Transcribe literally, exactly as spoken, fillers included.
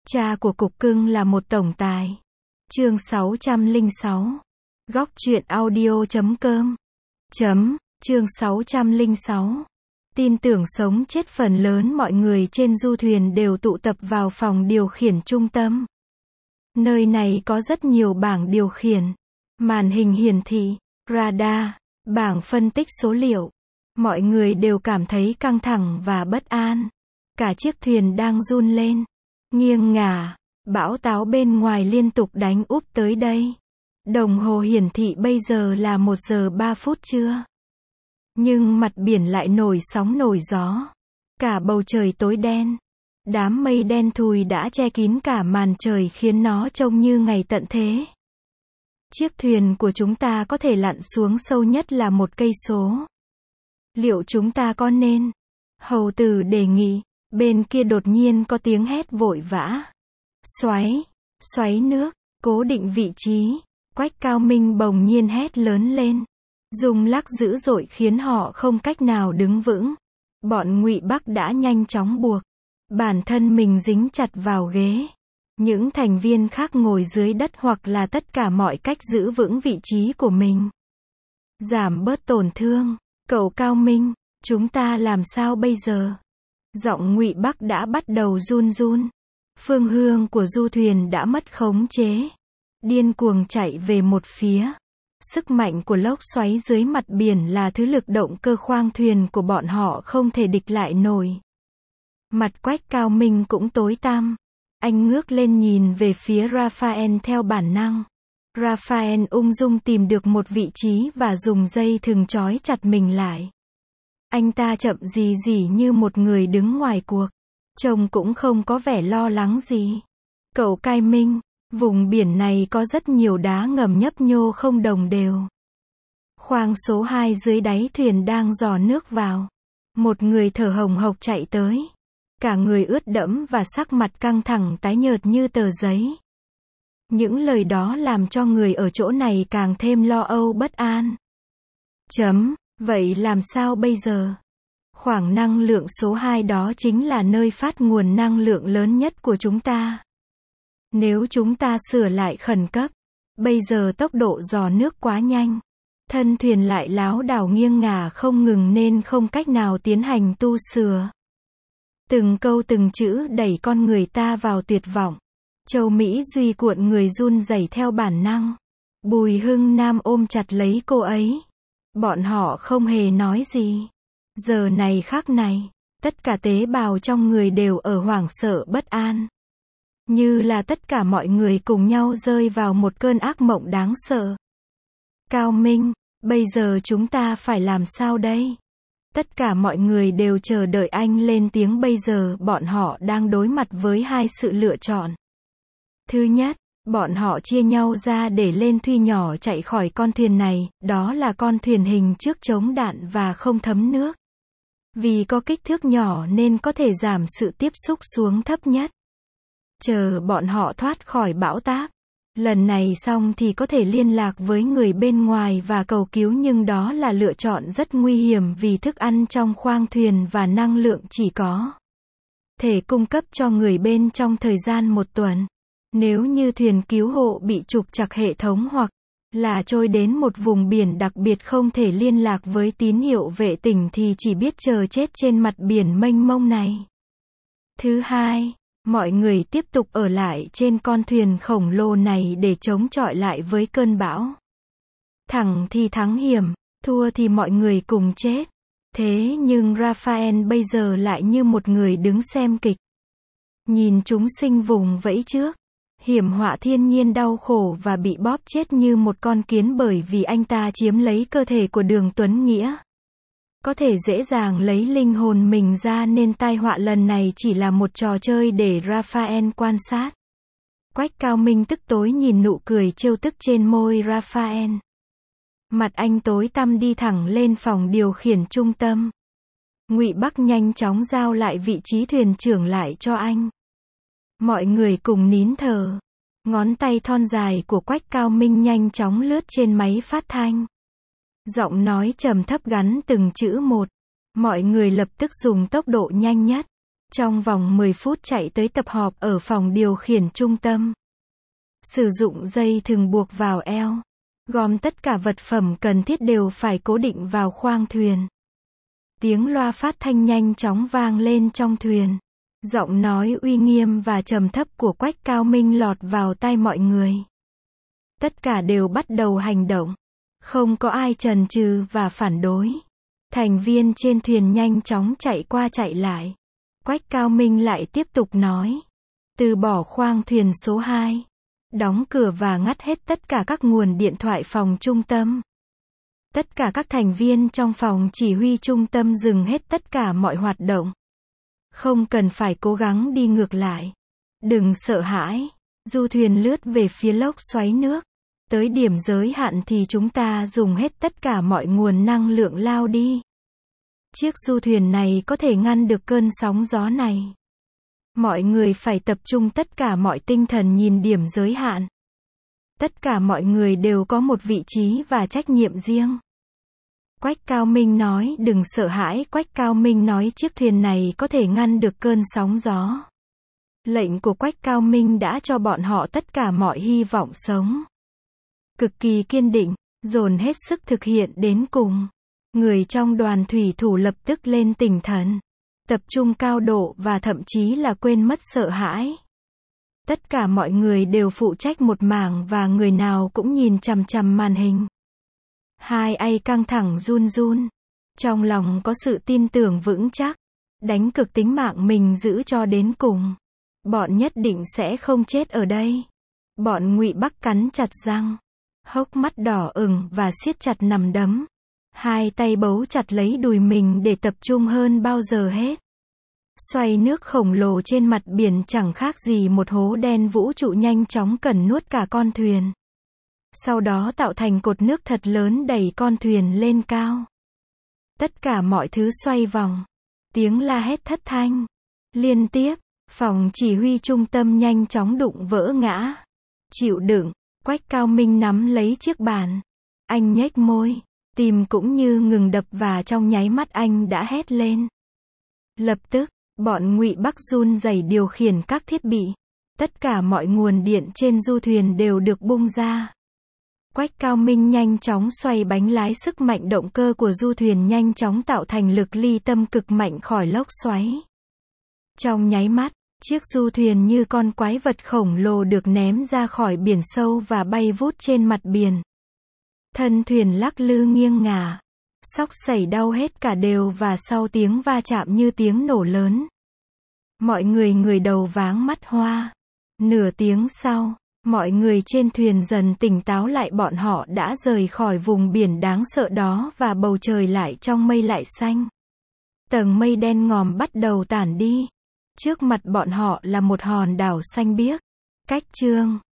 Cha của cục cưng là một tổng tài. Chương sáu trăm lẻ sáu. Góc truyện audio chấm com. Chấm, chương sáu trăm lẻ sáu. Tin tưởng sống chết phần lớn mọi người trên du thuyền đều tụ tập vào phòng điều khiển trung tâm. Nơi này có rất nhiều bảng điều khiển, màn hình hiển thị, radar, bảng phân tích số liệu. Mọi người đều cảm thấy căng thẳng và bất an. Cả chiếc thuyền đang run lên, nghiêng ngả, bão táo bên ngoài liên tục đánh úp tới đây. Đồng hồ hiển thị bây giờ là một giờ ba phút trưa. Nhưng mặt biển lại nổi sóng nổi gió. Cả bầu trời tối đen. Đám mây đen thùi đã che kín cả màn trời khiến nó trông như ngày tận thế. Chiếc thuyền của chúng ta có thể lặn xuống sâu nhất là một cây số. Liệu chúng ta có nên? Hầu tử đề nghị. Bên kia đột nhiên có tiếng hét vội vã. Xoáy, xoáy nước, cố định vị trí. Quách Cao Minh bỗng nhiên hét lớn lên. Rung lắc dữ dội khiến họ không cách nào đứng vững. Bọn Ngụy Bắc đã nhanh chóng buộc bản thân mình dính chặt vào ghế. Những thành viên khác ngồi dưới đất hoặc là tất cả mọi cách giữ vững vị trí của mình. Giảm bớt tổn thương. Cậu Cao Minh, chúng ta làm sao bây giờ? Giọng Ngụy Bắc đã bắt đầu run run. Phương hướng của du thuyền đã mất khống chế. Điên cuồng chạy về một phía. Sức mạnh của lốc xoáy dưới mặt biển là thứ lực động cơ khoang thuyền của bọn họ không thể địch lại nổi. Mặt Quách Cao Minh cũng tối tăm. Anh ngước lên nhìn về phía Raphael theo bản năng. Raphael ung dung tìm được một vị trí và dùng dây thừng trói chặt mình lại. Anh ta chậm rì rì như một người đứng ngoài cuộc. Trông cũng không có vẻ lo lắng gì. Cậu Cai Minh, vùng biển này có rất nhiều đá ngầm nhấp nhô không đồng đều. Khoang số hai dưới đáy thuyền đang dò nước vào. Một người thở hồng hộc chạy tới. Cả người ướt đẫm và sắc mặt căng thẳng tái nhợt như tờ giấy. Những lời đó làm cho người ở chỗ này càng thêm lo âu bất an. Chấm, vậy làm sao bây giờ? Khoảng năng lượng số hai đó chính là nơi phát nguồn năng lượng lớn nhất của chúng ta. Nếu chúng ta sửa lại khẩn cấp, bây giờ tốc độ dò nước quá nhanh. Thân thuyền lại lảo đảo nghiêng ngả không ngừng nên không cách nào tiến hành tu sửa. Từng câu từng chữ đẩy con người ta vào tuyệt vọng. Châu Mỹ Duy cuộn người run rẩy theo bản năng. Bùi Hưng Nam ôm chặt lấy cô ấy. Bọn họ không hề nói gì. Giờ này khắc này, tất cả tế bào trong người đều ở hoảng sợ bất an. Như là tất cả mọi người cùng nhau rơi vào một cơn ác mộng đáng sợ. Cao Minh, bây giờ chúng ta phải làm sao đây? Tất cả mọi người đều chờ đợi anh lên tiếng. Bây giờ bọn họ đang đối mặt với hai sự lựa chọn. Thứ nhất, bọn họ chia nhau ra để lên thuyền nhỏ chạy khỏi con thuyền này, đó là con thuyền hình trước chống đạn và không thấm nước. Vì có kích thước nhỏ nên có thể giảm sự tiếp xúc xuống thấp nhất. Chờ bọn họ thoát khỏi bão táp. Lần này xong thì có thể liên lạc với người bên ngoài và cầu cứu, nhưng đó là lựa chọn rất nguy hiểm vì thức ăn trong khoang thuyền và năng lượng chỉ có thể cung cấp cho người bên trong thời gian một tuần. Nếu như thuyền cứu hộ bị trục trặc hệ thống hoặc là trôi đến một vùng biển đặc biệt không thể liên lạc với tín hiệu vệ tinh thì chỉ biết chờ chết trên mặt biển mênh mông này. Thứ hai, mọi người tiếp tục ở lại trên con thuyền khổng lồ này để chống chọi lại với cơn bão. Thắng thì thắng hiểm, thua thì mọi người cùng chết. Thế nhưng Raphael bây giờ lại như một người đứng xem kịch. Nhìn chúng sinh vùng vẫy trước. Hiểm họa thiên nhiên đau khổ và bị bóp chết như một con kiến bởi vì anh ta chiếm lấy cơ thể của Đường Tuấn Nghĩa. Có thể dễ dàng lấy linh hồn mình ra nên tai họa lần này chỉ là một trò chơi để Raphael quan sát. Quách Cao Minh tức tối nhìn nụ cười trêu tức trên môi Raphael. Mặt anh tối tăm đi thẳng lên phòng điều khiển trung tâm. Ngụy Bắc nhanh chóng giao lại vị trí thuyền trưởng lại cho anh. Mọi người cùng nín thở. Ngón tay thon dài của Quách Cao Minh nhanh chóng lướt trên máy phát thanh. Giọng nói trầm thấp gắn từng chữ một. Mọi người lập tức dùng tốc độ nhanh nhất. Trong vòng mười phút chạy tới tập họp ở phòng điều khiển trung tâm. Sử dụng dây thừng buộc vào eo. Gom tất cả vật phẩm cần thiết đều phải cố định vào khoang thuyền. Tiếng loa phát thanh nhanh chóng vang lên trong thuyền. Giọng nói uy nghiêm và trầm thấp của Quách Cao Minh lọt vào tai mọi người. Tất cả đều bắt đầu hành động. Không có ai chần chừ và phản đối. Thành viên trên thuyền nhanh chóng chạy qua chạy lại. Quách Cao Minh lại tiếp tục nói. Từ bỏ khoang thuyền số hai. Đóng cửa và ngắt hết tất cả các nguồn điện thoại phòng trung tâm. Tất cả các thành viên trong phòng chỉ huy trung tâm dừng hết tất cả mọi hoạt động. Không cần phải cố gắng đi ngược lại. Đừng sợ hãi. Du thuyền lướt về phía lốc xoáy nước. Tới điểm giới hạn thì chúng ta dùng hết tất cả mọi nguồn năng lượng lao đi. Chiếc du thuyền này có thể ngăn được cơn sóng gió này. Mọi người phải tập trung tất cả mọi tinh thần nhìn điểm giới hạn. Tất cả mọi người đều có một vị trí và trách nhiệm riêng. Quách Cao Minh nói đừng sợ hãi. Quách Cao Minh nói chiếc thuyền này có thể ngăn được cơn sóng gió. Lệnh của Quách Cao Minh đã cho bọn họ tất cả mọi hy vọng sống. Cực kỳ kiên định, dồn hết sức thực hiện đến cùng. Người trong đoàn thủy thủ lập tức lên tinh thần. Tập trung cao độ và thậm chí là quên mất sợ hãi. Tất cả mọi người đều phụ trách một mảng và người nào cũng nhìn chằm chằm màn hình. Hai ai căng thẳng run run. Trong lòng có sự tin tưởng vững chắc. Đánh cược tính mạng mình giữ cho đến cùng. Bọn nhất định sẽ không chết ở đây. Bọn Ngụy Bắc cắn chặt răng. Hốc mắt đỏ ửng và siết chặt nằm đấm. Hai tay bấu chặt lấy đùi mình để tập trung hơn bao giờ hết. Xoay nước khổng lồ trên mặt biển chẳng khác gì một hố đen vũ trụ nhanh chóng cần nuốt cả con thuyền. Sau đó tạo thành cột nước thật lớn đẩy con thuyền lên cao. Tất cả mọi thứ xoay vòng. Tiếng la hét thất thanh. Liên tiếp, phòng chỉ huy trung tâm nhanh chóng đụng vỡ ngã. Chịu đựng, Quách Cao Minh nắm lấy chiếc bàn. Anh nhếch môi, tim cũng như ngừng đập và trong nháy mắt anh đã hét lên. Lập tức, bọn Ngụy Bắc run rẩy điều khiển các thiết bị. Tất cả mọi nguồn điện trên du thuyền đều được bung ra. Quách Cao Minh nhanh chóng xoay bánh lái, sức mạnh động cơ của du thuyền nhanh chóng tạo thành lực ly tâm cực mạnh khỏi lốc xoáy. Trong nháy mắt, chiếc du thuyền như con quái vật khổng lồ được ném ra khỏi biển sâu và bay vút trên mặt biển. Thân thuyền lắc lư nghiêng ngả. Xóc xẩy đau hết cả đều và sau tiếng va chạm như tiếng nổ lớn. Mọi người người đầu váng mắt hoa. Nửa tiếng sau, mọi người trên thuyền dần tỉnh táo lại, bọn họ đã rời khỏi vùng biển đáng sợ đó và bầu trời lại trong mây lại xanh. Tầng mây đen ngòm bắt đầu tản đi. Trước mặt bọn họ là một hòn đảo xanh biếc. Cách chương